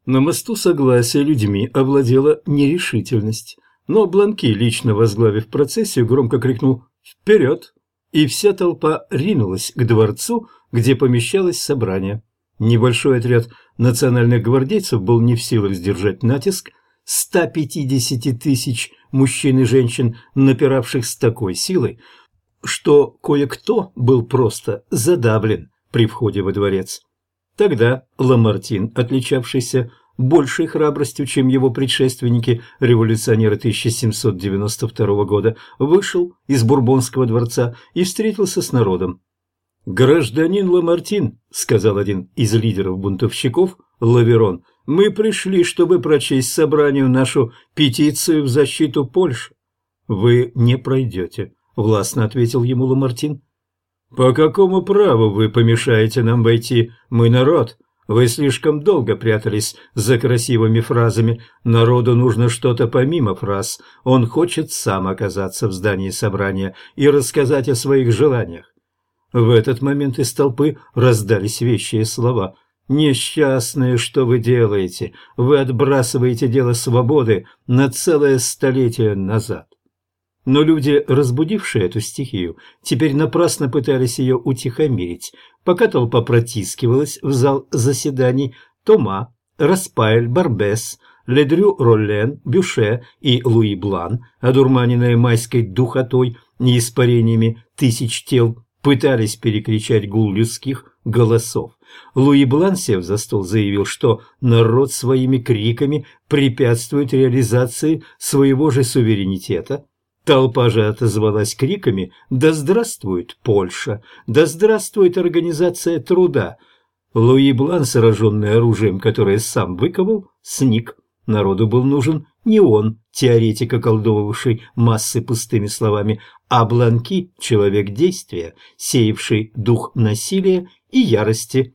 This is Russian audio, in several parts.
На мосту Согласия людьми овладела нерешительность, но Бланки, лично возглавив процессию, громко крикнул «Вперед!», и вся толпа ринулась к дворцу, где помещалось собрание. Небольшой отряд национальных гвардейцев был не в силах сдержать натиск 150 тысяч мужчин и женщин, напиравших с такой силой, что кое-кто был просто задавлен при входе во дворец. Тогда Ламартин, отличавшийся большей храбростью, чем его предшественники, революционеры 1792 года, вышел из Бурбонского дворца и встретился с народом. «Гражданин Ламартин», — сказал один из лидеров бунтовщиков, Лаверон, — «мы пришли, чтобы прочесть собранию нашу петицию в защиту Польши». «Вы не пройдете», — властно ответил ему Ламартин. «По какому праву вы помешаете нам войти? Мы народ. Вы слишком долго прятались за красивыми фразами. Народу нужно что-то помимо фраз. Он хочет сам оказаться в здании собрания и рассказать о своих желаниях». В этот момент из толпы раздались вещие слова. «Несчастные, что вы делаете? Вы отбрасываете дело свободы на целое столетие назад». Но люди, разбудившие эту стихию, теперь напрасно пытались ее утихомирить. Пока толпа протискивалась в зал заседаний, Тома, Распайль, Барбес, Ледрю Роллен, Бюше и Луи Блан, одурманенные майской духотой и испарениями тысяч тел, пытались перекричать гул людских голосов. Луи Блан, сев за стол, заявил, что народ своими криками препятствует реализации своего же суверенитета. Толпа же отозвалась криками «Да здравствует Польша! Да здравствует Организация труда!». Луи Блан, сраженный оружием, которое сам выковал, сник. Народу был нужен не он, теоретик, околдовывавший массы пустыми словами, а Бланки, человек действия, сеявший дух насилия и ярости.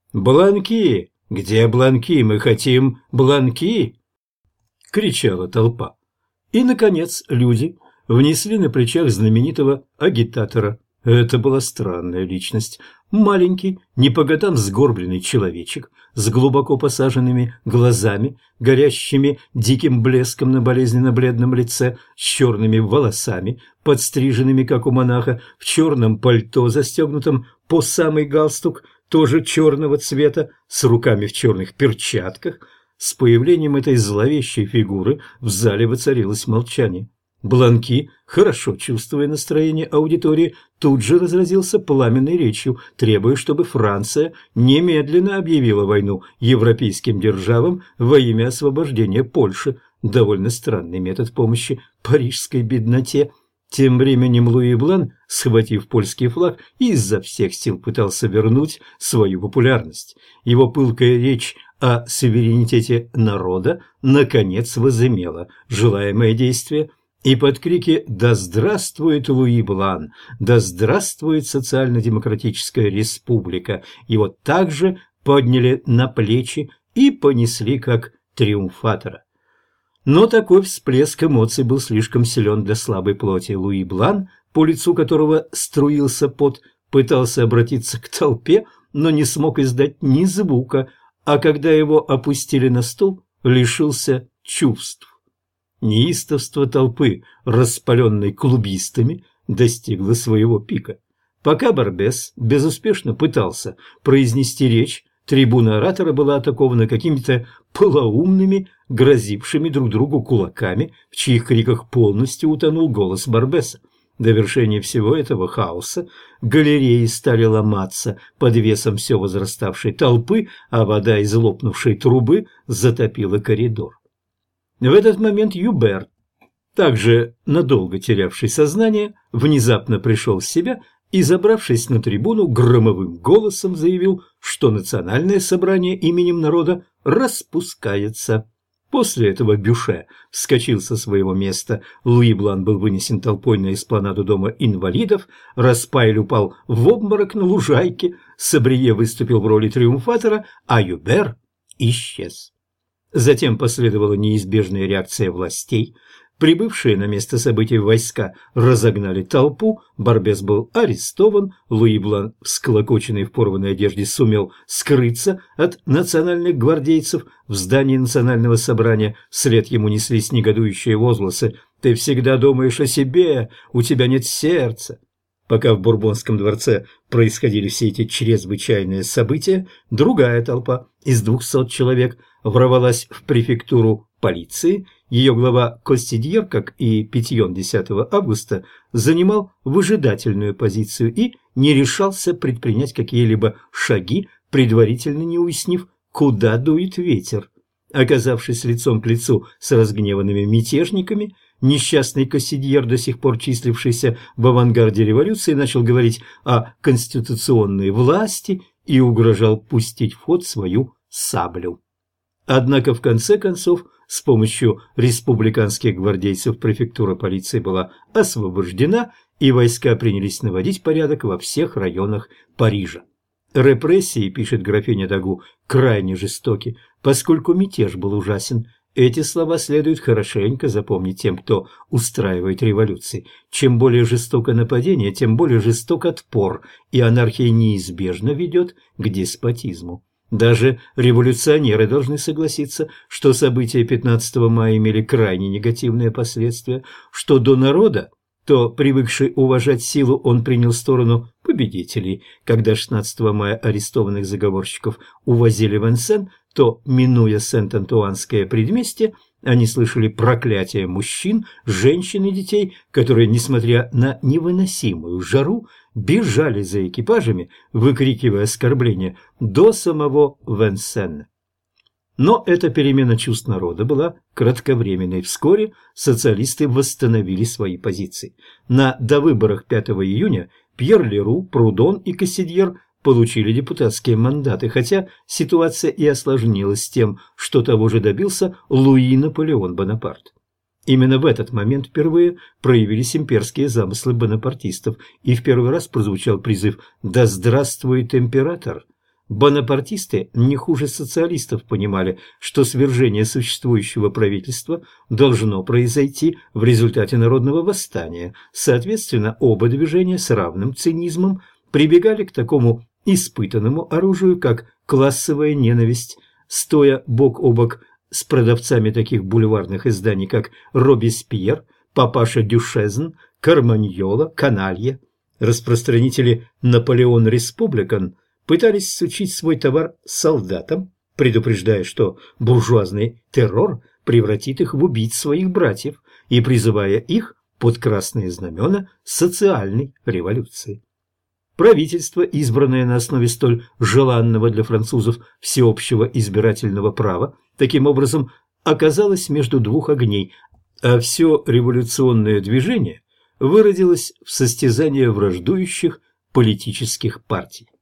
«Бланки! Где Бланки? Мы хотим Бланки!» — кричала толпа. И, наконец, люди внесли на плечах знаменитого агитатора. Это была странная личность. Маленький, не по годам сгорбленный человечек с глубоко посаженными глазами, горящими диким блеском на болезненно-бледном лице, с черными волосами, подстриженными, как у монаха, в черном пальто, застегнутом по самый галстук, тоже черного цвета, с руками в черных перчатках. С появлением этой зловещей фигуры в зале воцарилось молчание. Бланки, хорошо чувствуя настроение аудитории, тут же разразился пламенной речью, требуя, чтобы Франция немедленно объявила войну европейским державам во имя освобождения Польши. Довольно странный метод помощи парижской бедноте. Тем временем Луи Блан, схватив польский флаг, изо всех сил пытался вернуть свою популярность. Его пылкая речь о суверенитете народа наконец возымела желаемое действие. И под крики «Да здравствует Луи Блан! Да здравствует социально-демократическая республика!» его также подняли на плечи и понесли как триумфатора. Но такой всплеск эмоций был слишком силен для слабой плоти. Луи Блан, по лицу которого струился пот, пытался обратиться к толпе, но не смог издать ни звука, а когда его опустили на стул, лишился чувств. Неистовство толпы, распаленной клубистами, достигло своего пика. Пока Барбес безуспешно пытался произнести речь, трибуна оратора была атакована какими-то полоумными, грозившими друг другу кулаками, в чьих криках полностью утонул голос Барбеса. В довершение всего этого хаоса галереи стали ломаться под весом все возраставшей толпы, а вода из лопнувшей трубы затопила коридор. В этот момент Юбер, также надолго терявший сознание, внезапно пришел в себя и, забравшись на трибуну, громовым голосом заявил, что национальное собрание именем народа распускается. После этого Бюше вскочил со своего места, Луи Блан был вынесен толпой на эспланаду дома инвалидов, Распайль упал в обморок на лужайке, Сабрие выступил в роли триумфатора, а Юбер исчез. Затем последовала неизбежная реакция властей. Прибывшие на место событий войска разогнали толпу, Барбес был арестован, Луи Блан, всклокоченный в порванной одежде, сумел скрыться от национальных гвардейцев. В здании национального собрания вслед ему неслись негодующие возгласы: «Ты всегда думаешь о себе, у тебя нет сердца». Пока в Бурбонском дворце происходили все эти чрезвычайные события, другая толпа из 200 человек ворвалась в префектуру полиции. Ее глава Костидьер, как и Петьон 10 августа, занимал выжидательную позицию и не решался предпринять какие-либо шаги, предварительно не уяснив, куда дует ветер. Оказавшись лицом к лицу с разгневанными мятежниками, несчастный Костидьер, до сих пор числившийся в авангарде революции, начал говорить о конституционной власти и угрожал пустить в ход свою саблю. Однако, в конце концов, с помощью республиканских гвардейцев префектура полиции была освобождена, и войска принялись наводить порядок во всех районах Парижа. Репрессии, пишет графиня Дагу, крайне жестоки, поскольку мятеж был ужасен. Эти слова следует хорошенько запомнить тем, кто устраивает революции. Чем более жестоко нападение, тем более жесток отпор, и анархия неизбежно ведет к деспотизму. Даже революционеры должны согласиться, что события 15 мая имели крайне негативные последствия, что до народа, то, привыкший уважать силу, он принял сторону победителей. Когда 16 мая арестованных заговорщиков увозили в Энсен, то, минуя Сент-Антуанское предместье, они слышали проклятия мужчин, женщин и детей, которые, несмотря на невыносимую жару, бежали за экипажами, выкрикивая оскорбления, до самого Венсенна. Но эта перемена чувств народа была кратковременной. Вскоре социалисты восстановили свои позиции. На довыборах 5 июня Пьер Леру, Прудон и Кассидьер получили депутатские мандаты, хотя ситуация и осложнилась тем, что того же добился Луи Наполеон Бонапарт. Именно в этот момент впервые проявились имперские замыслы бонапартистов, и в первый раз прозвучал призыв «Да здравствует император!». Бонапартисты не хуже социалистов понимали, что свержение существующего правительства должно произойти в результате народного восстания. Соответственно, оба движения с равным цинизмом прибегали к такому испытанному оружию, как классовая ненависть, стоя бок о бок с продавцами таких бульварных изданий, как Робеспьер, Папаша Дюшезн, Карманьола, Каналья. Распространители «Наполеон Республикан» пытались сучить свой товар солдатам, предупреждая, что буржуазный террор превратит их в убийц своих братьев, и призывая их под красные знамена социальной революции. Правительство, избранное на основе столь желанного для французов всеобщего избирательного права, таким образом оказалось между двух огней, а все революционное движение выродилось в состязание враждующих политических партий.